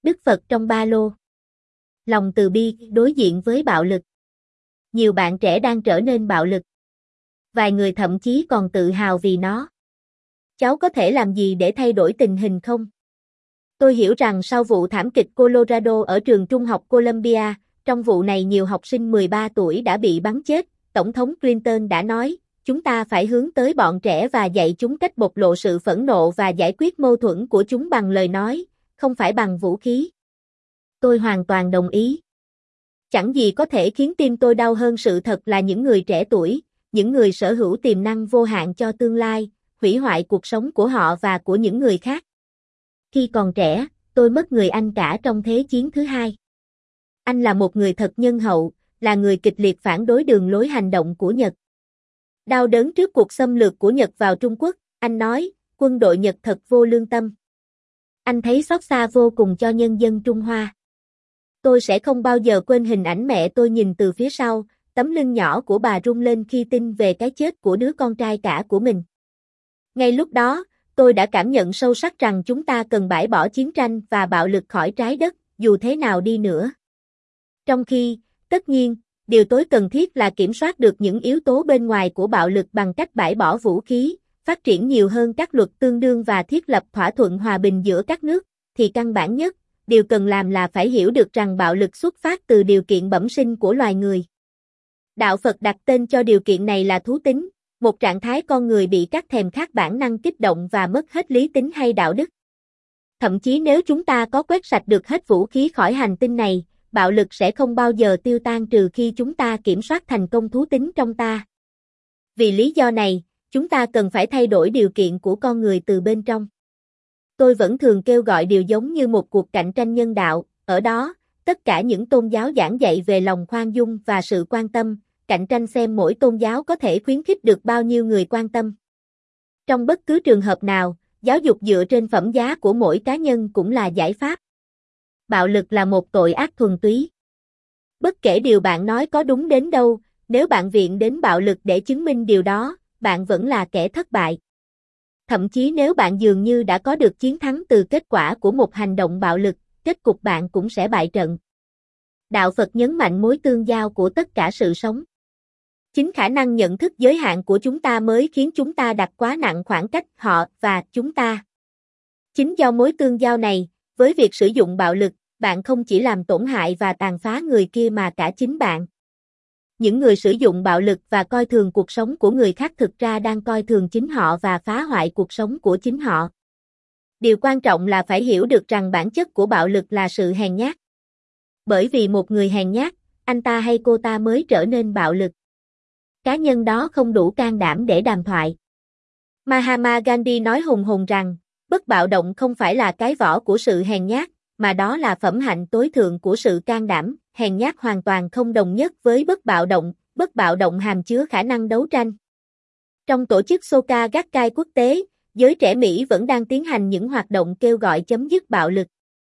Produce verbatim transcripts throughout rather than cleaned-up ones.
Đức Phật trong ba lô. Lòng từ bi đối diện với bạo lực. Nhiều bạn trẻ đang trở nên bạo lực. Vài người thậm chí còn tự hào vì nó. Cháu có thể làm gì để thay đổi tình hình không? Tôi hiểu rằng sau vụ thảm kịch Colorado ở trường trung học Columbia, trong vụ này nhiều học sinh mười ba tuổi đã bị bắn chết, Tổng thống Clinton đã nói, chúng ta phải hướng tới bọn trẻ và dạy chúng cách bộc lộ sự phẫn nộ và giải quyết mâu thuẫn của chúng bằng lời nói, không phải bằng vũ khí. Tôi hoàn toàn đồng ý. Chẳng gì có thể khiến tim tôi đau hơn sự thật là những người trẻ tuổi, những người sở hữu tiềm năng vô hạn cho tương lai, hủy hoại cuộc sống của họ và của những người khác. Khi còn trẻ, tôi mất người anh cả trong Thế chiến thứ hai. Anh là một người thật nhân hậu, là người kịch liệt phản đối đường lối hành động của Nhật. Đau đớn trước cuộc xâm lược của Nhật vào Trung Quốc, anh nói, quân đội Nhật thật vô lương tâm. Anh thấy xót xa vô cùng cho nhân dân Trung Hoa. Tôi sẽ không bao giờ quên hình ảnh mẹ tôi nhìn từ phía sau, tấm lưng nhỏ của bà rung lên khi tin về cái chết của đứa con trai cả của mình. Ngay lúc đó, tôi đã cảm nhận sâu sắc rằng chúng ta cần bãi bỏ chiến tranh và bạo lực khỏi trái đất, dù thế nào đi nữa. Trong khi, tất nhiên, điều tối cần thiết là kiểm soát được những yếu tố bên ngoài của bạo lực bằng cách bãi bỏ vũ khí, phát triển nhiều hơn các luật tương đương và thiết lập thỏa thuận hòa bình giữa các nước, thì căn bản nhất, điều cần làm là phải hiểu được rằng bạo lực xuất phát từ điều kiện bẩm sinh của loài người. Đạo Phật đặt tên cho điều kiện này là thú tính, một trạng thái con người bị các thèm khát bản năng kích động và mất hết lý tính hay đạo đức. Thậm chí nếu chúng ta có quét sạch được hết vũ khí khỏi hành tinh này, bạo lực sẽ không bao giờ tiêu tan trừ khi chúng ta kiểm soát thành công thú tính trong ta. Vì lý do này, chúng ta cần phải thay đổi điều kiện của con người từ bên trong. Tôi vẫn thường kêu gọi điều giống như một cuộc cạnh tranh nhân đạo, ở đó, tất cả những tôn giáo giảng dạy về lòng khoan dung và sự quan tâm, cạnh tranh xem mỗi tôn giáo có thể khuyến khích được bao nhiêu người quan tâm. Trong bất cứ trường hợp nào, giáo dục dựa trên phẩm giá của mỗi cá nhân cũng là giải pháp. Bạo lực là một tội ác thuần túy. Bất kể điều bạn nói có đúng đến đâu, nếu bạn viện đến bạo lực để chứng minh điều đó, bạn vẫn là kẻ thất bại. Thậm chí nếu bạn dường như đã có được chiến thắng từ kết quả của một hành động bạo lực, kết cục bạn cũng sẽ bại trận. Đạo Phật nhấn mạnh mối tương giao của tất cả sự sống. Chính khả năng nhận thức giới hạn của chúng ta mới khiến chúng ta đặt quá nặng khoảng cách họ và chúng ta. Chính do mối tương giao này, với việc sử dụng bạo lực, bạn không chỉ làm tổn hại và tàn phá người kia mà cả chính bạn. Những người sử dụng bạo lực và coi thường cuộc sống của người khác thực ra đang coi thường chính họ và phá hoại cuộc sống của chính họ. Điều quan trọng là phải hiểu được rằng bản chất của bạo lực là sự hèn nhát. Bởi vì một người hèn nhát, anh ta hay cô ta mới trở nên bạo lực. Cá nhân đó không đủ can đảm để đàm thoại. Mahatma Gandhi nói hùng hồn rằng, bất bạo động không phải là cái vỏ của sự hèn nhát, mà đó là phẩm hạnh tối thượng của sự can đảm. Hèn nhát hoàn toàn không đồng nhất với bất bạo động, bất bạo động hàm chứa khả năng đấu tranh. Trong tổ chức Soka Gakkai quốc tế, giới trẻ Mỹ vẫn đang tiến hành những hoạt động kêu gọi chấm dứt bạo lực.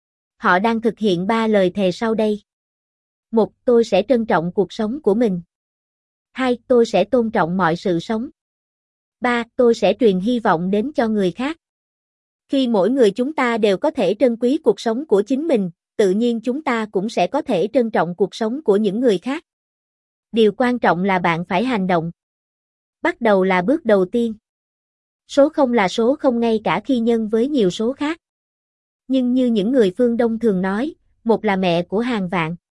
Họ đang thực hiện ba lời thề sau đây. Một, tôi sẽ trân trọng cuộc sống của mình. Hai, tôi sẽ tôn trọng mọi sự sống. Ba, tôi sẽ truyền hy vọng đến cho người khác. Khi mỗi người chúng ta đều có thể trân quý cuộc sống của chính mình, tự nhiên chúng ta cũng sẽ có thể trân trọng cuộc sống của những người khác. Điều quan trọng là bạn phải hành động. Bắt đầu là bước đầu tiên. Số không là số không ngay cả khi nhân với nhiều số khác. Nhưng như những người phương Đông thường nói, một là mẹ của hàng vạn.